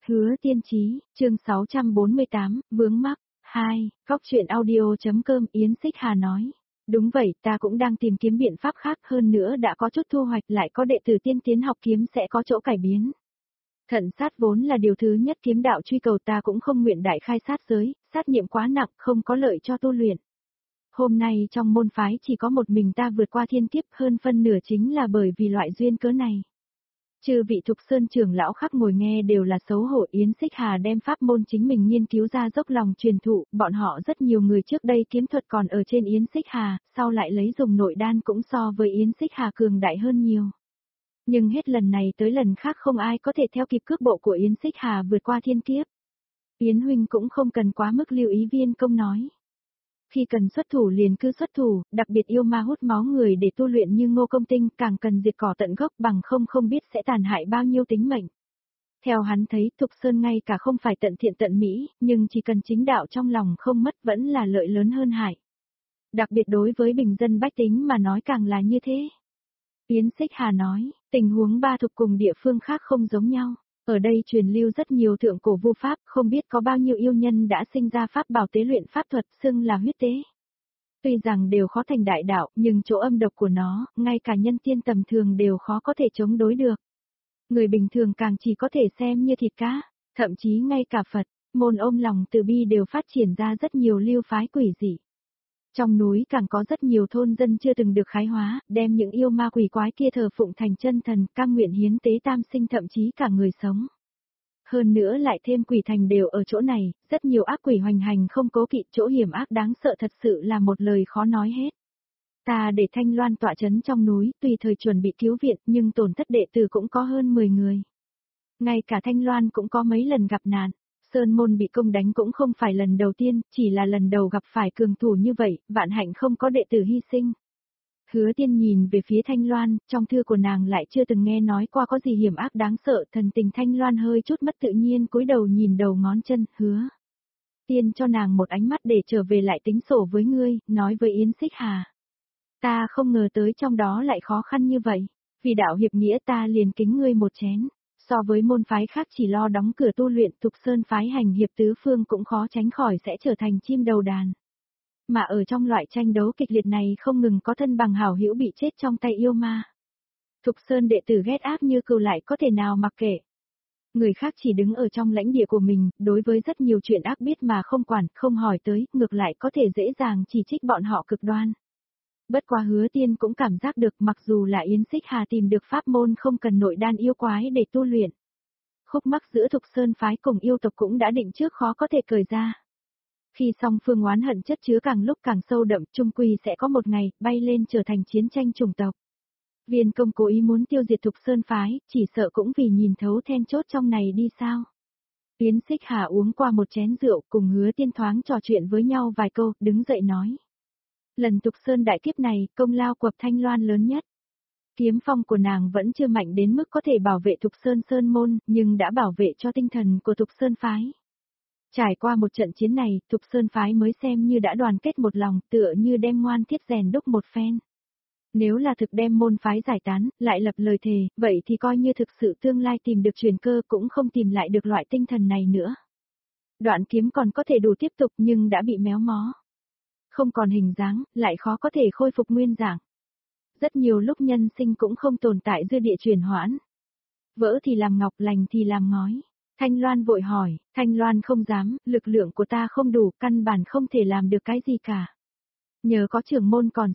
Hứa Tiên Chí, chương 648, vướng mắc, 2, góc chuyện audio.com Yến Xích Hà nói. Đúng vậy, ta cũng đang tìm kiếm biện pháp khác hơn nữa đã có chút thu hoạch lại có đệ tử tiên tiến học kiếm sẽ có chỗ cải biến. Thận sát vốn là điều thứ nhất kiếm đạo truy cầu ta cũng không nguyện đại khai sát giới, sát niệm quá nặng không có lợi cho tu luyện. Hôm nay trong môn phái chỉ có một mình ta vượt qua thiên kiếp hơn phân nửa chính là bởi vì loại duyên cớ này. Chư vị Thục Sơn trưởng lão khác ngồi nghe đều là xấu hổ. Yến Xích Hà đem pháp môn chính mình nghiên cứu ra dốc lòng truyền thụ, bọn họ rất nhiều người trước đây kiếm thuật còn ở trên Yến Xích Hà, sau lại lấy dùng nội đan cũng so với Yến Xích Hà cường đại hơn nhiều. Nhưng hết lần này tới lần khác không ai có thể theo kịp cước bộ của Yến Xích Hà vượt qua thiên kiếp. Yến huynh cũng không cần quá mức lưu ý, Viên Công nói. Khi cần xuất thủ liền cứ xuất thủ, đặc biệt yêu ma hút máu người để tu luyện như Ngô Công Tinh càng cần diệt cỏ tận gốc bằng không biết sẽ tàn hại bao nhiêu tính mệnh. Theo hắn thấy Thục Sơn ngay cả không phải tận thiện tận mỹ, nhưng chỉ cần chính đạo trong lòng không mất vẫn là lợi lớn hơn hại. Đặc biệt đối với bình dân bách tính mà nói càng là như thế. Yến Xích Hà nói, tình huống ba thục cùng địa phương khác không giống nhau. Ở đây truyền lưu rất nhiều thượng cổ vu pháp, không biết có bao nhiêu yêu nhân đã sinh ra pháp bảo tế luyện pháp thuật xưng là huyết tế. Tuy rằng đều khó thành đại đạo, nhưng chỗ âm độc của nó, ngay cả nhân tiên tầm thường đều khó có thể chống đối được. Người bình thường càng chỉ có thể xem như thịt cá, thậm chí ngay cả Phật, môn ôm lòng từ bi đều phát triển ra rất nhiều lưu phái quỷ dị. Trong núi càng có rất nhiều thôn dân chưa từng được khái hóa, đem những yêu ma quỷ quái kia thờ phụng thành chân thần, cam nguyện hiến tế tam sinh thậm chí cả người sống. Hơn nữa lại thêm quỷ thành đều ở chỗ này, rất nhiều ác quỷ hoành hành không cố kỵ, chỗ hiểm ác đáng sợ thật sự là một lời khó nói hết. Ta để Thanh Loan tọa trấn trong núi, tùy thời chuẩn bị cứu viện nhưng tổn thất đệ tử cũng có hơn 10 người. Ngay cả Thanh Loan cũng có mấy lần gặp nạn. Sơn môn bị công đánh cũng không phải lần đầu tiên, chỉ là lần đầu gặp phải cường thủ như vậy, vạn hạnh không có đệ tử hy sinh. Hứa Tiên nhìn về phía Thanh Loan, trong thư của nàng lại chưa từng nghe nói qua có gì hiểm ác đáng sợ, thần tình Thanh Loan hơi chút mất tự nhiên cúi đầu nhìn đầu ngón chân, Hứa Tiên cho nàng một ánh mắt để trở về lại tính sổ với ngươi, nói với Yến Xích Hà. Ta không ngờ tới trong đó lại khó khăn như vậy, vì đạo hiệp nghĩa ta liền kính ngươi một chén. So với môn phái khác chỉ lo đóng cửa tu luyện, Thục Sơn phái hành hiệp tứ phương cũng khó tránh khỏi sẽ trở thành chim đầu đàn. Mà ở trong loại tranh đấu kịch liệt này không ngừng có thân bằng hảo hữu bị chết trong tay yêu ma. Thục Sơn đệ tử ghét ác như cừu lại có thể nào mặc kệ. Người khác chỉ đứng ở trong lãnh địa của mình, đối với rất nhiều chuyện ác biết mà không quản, không hỏi tới, ngược lại có thể dễ dàng chỉ trích bọn họ cực đoan. Bất quá Hứa Tiên cũng cảm giác được mặc dù là Yến Xích Hà tìm được pháp môn không cần nội đan yêu quái để tu luyện. Khúc mắc giữa Thục Sơn phái cùng yêu tộc cũng đã định trước khó có thể cởi ra. Khi song phương oán hận chất chứa càng lúc càng sâu đậm, chung quy sẽ có một ngày bay lên trở thành chiến tranh chủng tộc. Viên Công cố ý muốn tiêu diệt Thục Sơn phái, chỉ sợ cũng vì nhìn thấu then chốt trong này đi sao. Yến Xích Hà uống qua một chén rượu cùng Hứa Tiên thoáng trò chuyện với nhau vài câu, đứng dậy nói. Lần Thục Sơn đại kiếp này, công lao của Thanh Loan lớn nhất. Kiếm phong của nàng vẫn chưa mạnh đến mức có thể bảo vệ Thục Sơn Sơn môn, nhưng đã bảo vệ cho tinh thần của Thục Sơn phái. Trải qua một trận chiến này, Thục Sơn phái mới xem như đã đoàn kết một lòng, tựa như đem ngoan thiết rèn đúc một phen. Nếu là thực đem môn phái giải tán, lại lập lời thề, vậy thì coi như thực sự tương lai tìm được truyền cơ cũng không tìm lại được loại tinh thần này nữa. Đoạn kiếm còn có thể đủ tiếp tục nhưng đã bị méo mó. Không còn hình dáng, lại khó có thể khôi phục nguyên dạng. Rất nhiều lúc nhân sinh cũng không tồn tại dư địa chuyển hoãn. Vỡ thì làm ngọc, lành thì làm ngói. Thanh Loan vội hỏi, Thanh Loan không dám, lực lượng của ta không đủ, căn bản không thể làm được cái gì cả. Nhờ có trưởng môn còn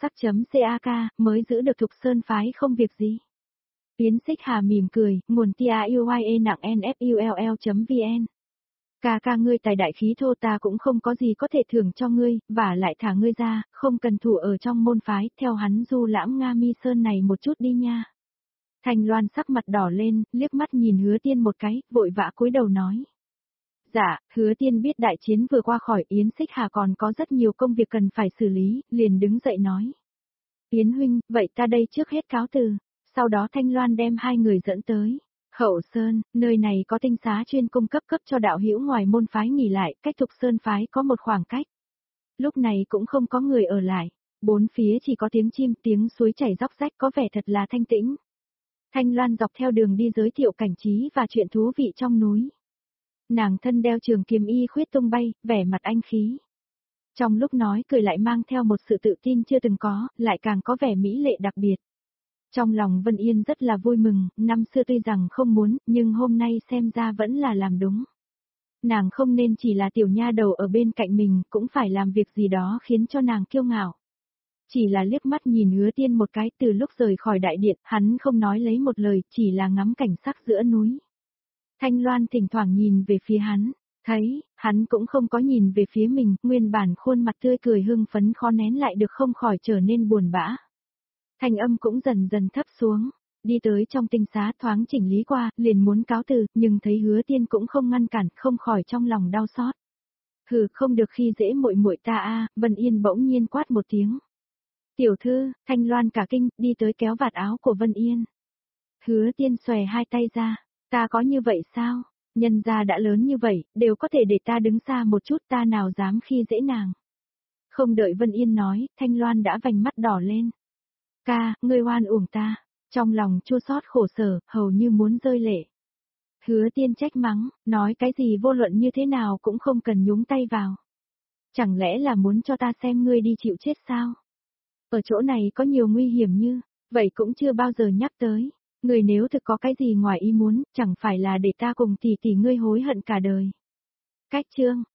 co.cak mới giữ được Thục Sơn phái không việc gì. Yến Xích Hà mỉm cười, nguồn TAUYE nặng NFULL.vn. Ca ngươi tài đại khí thô ta cũng không có gì có thể thưởng cho ngươi, và lại thả ngươi ra, không cần thủ ở trong môn phái, theo hắn du lãm Nga Mi Sơn này một chút đi nha. Thanh Loan sắc mặt đỏ lên, liếc mắt nhìn Hứa Tiên một cái, vội vã cúi đầu nói. Dạ, Hứa Tiên biết đại chiến vừa qua khỏi Yến Xích Hà còn có rất nhiều công việc cần phải xử lý, liền đứng dậy nói. Yến huynh, vậy ta đây trước hết cáo từ, sau đó Thanh Loan đem hai người dẫn tới. Hậu Sơn, nơi này có tinh xá chuyên cung cấp cho đạo hữu ngoài môn phái nghỉ lại, cách Thục Sơn phái có một khoảng cách. Lúc này cũng không có người ở lại, bốn phía chỉ có tiếng chim, tiếng suối chảy róc rách có vẻ thật là thanh tĩnh. Thanh Loan dọc theo đường đi giới thiệu cảnh trí và chuyện thú vị trong núi. Nàng thân đeo trường kiếm y khuyết tung bay, vẻ mặt anh khí. Trong lúc nói cười lại mang theo một sự tự tin chưa từng có, lại càng có vẻ mỹ lệ đặc biệt. Trong lòng Vân Yên rất là vui mừng, năm xưa tuy rằng không muốn, nhưng hôm nay xem ra vẫn là làm đúng. Nàng không nên chỉ là tiểu nha đầu ở bên cạnh mình, cũng phải làm việc gì đó khiến cho nàng kiêu ngạo. Chỉ là liếc mắt nhìn Hứa Tiên một cái, từ lúc rời khỏi đại điện, hắn không nói lấy một lời, chỉ là ngắm cảnh sắc giữa núi. Thanh Loan thỉnh thoảng nhìn về phía hắn, thấy, hắn cũng không có nhìn về phía mình, nguyên bản khuôn mặt tươi cười hưng phấn khó nén lại được không khỏi trở nên buồn bã. Thanh âm cũng dần dần thấp xuống, đi tới trong tinh xá thoáng chỉnh lý qua, liền muốn cáo từ, nhưng thấy Hứa Tiên cũng không ngăn cản, không khỏi trong lòng đau xót. Hừ, không được khi dễ muội muội ta a, Vân Yên bỗng nhiên quát một tiếng. Tiểu thư, Thanh Loan cả kinh, đi tới kéo vạt áo của Vân Yên. Hứa Tiên xòe hai tay ra, ta có như vậy sao? Nhân gia đã lớn như vậy, đều có thể để ta đứng xa một chút, ta nào dám khi dễ nàng. Không đợi Vân Yên nói, Thanh Loan đã vành mắt đỏ lên. Ca, ngươi oan uổng ta, trong lòng chua xót khổ sở, hầu như muốn rơi lệ. Hứa Tiên trách mắng, nói cái gì vô luận như thế nào cũng không cần nhúng tay vào. Chẳng lẽ là muốn cho ta xem ngươi đi chịu chết sao? Ở chỗ này có nhiều nguy hiểm như, vậy cũng chưa bao giờ nhắc tới. Người nếu thực có cái gì ngoài ý muốn, chẳng phải là để ta cùng tỷ tỷ ngươi hối hận cả đời. Cách chương,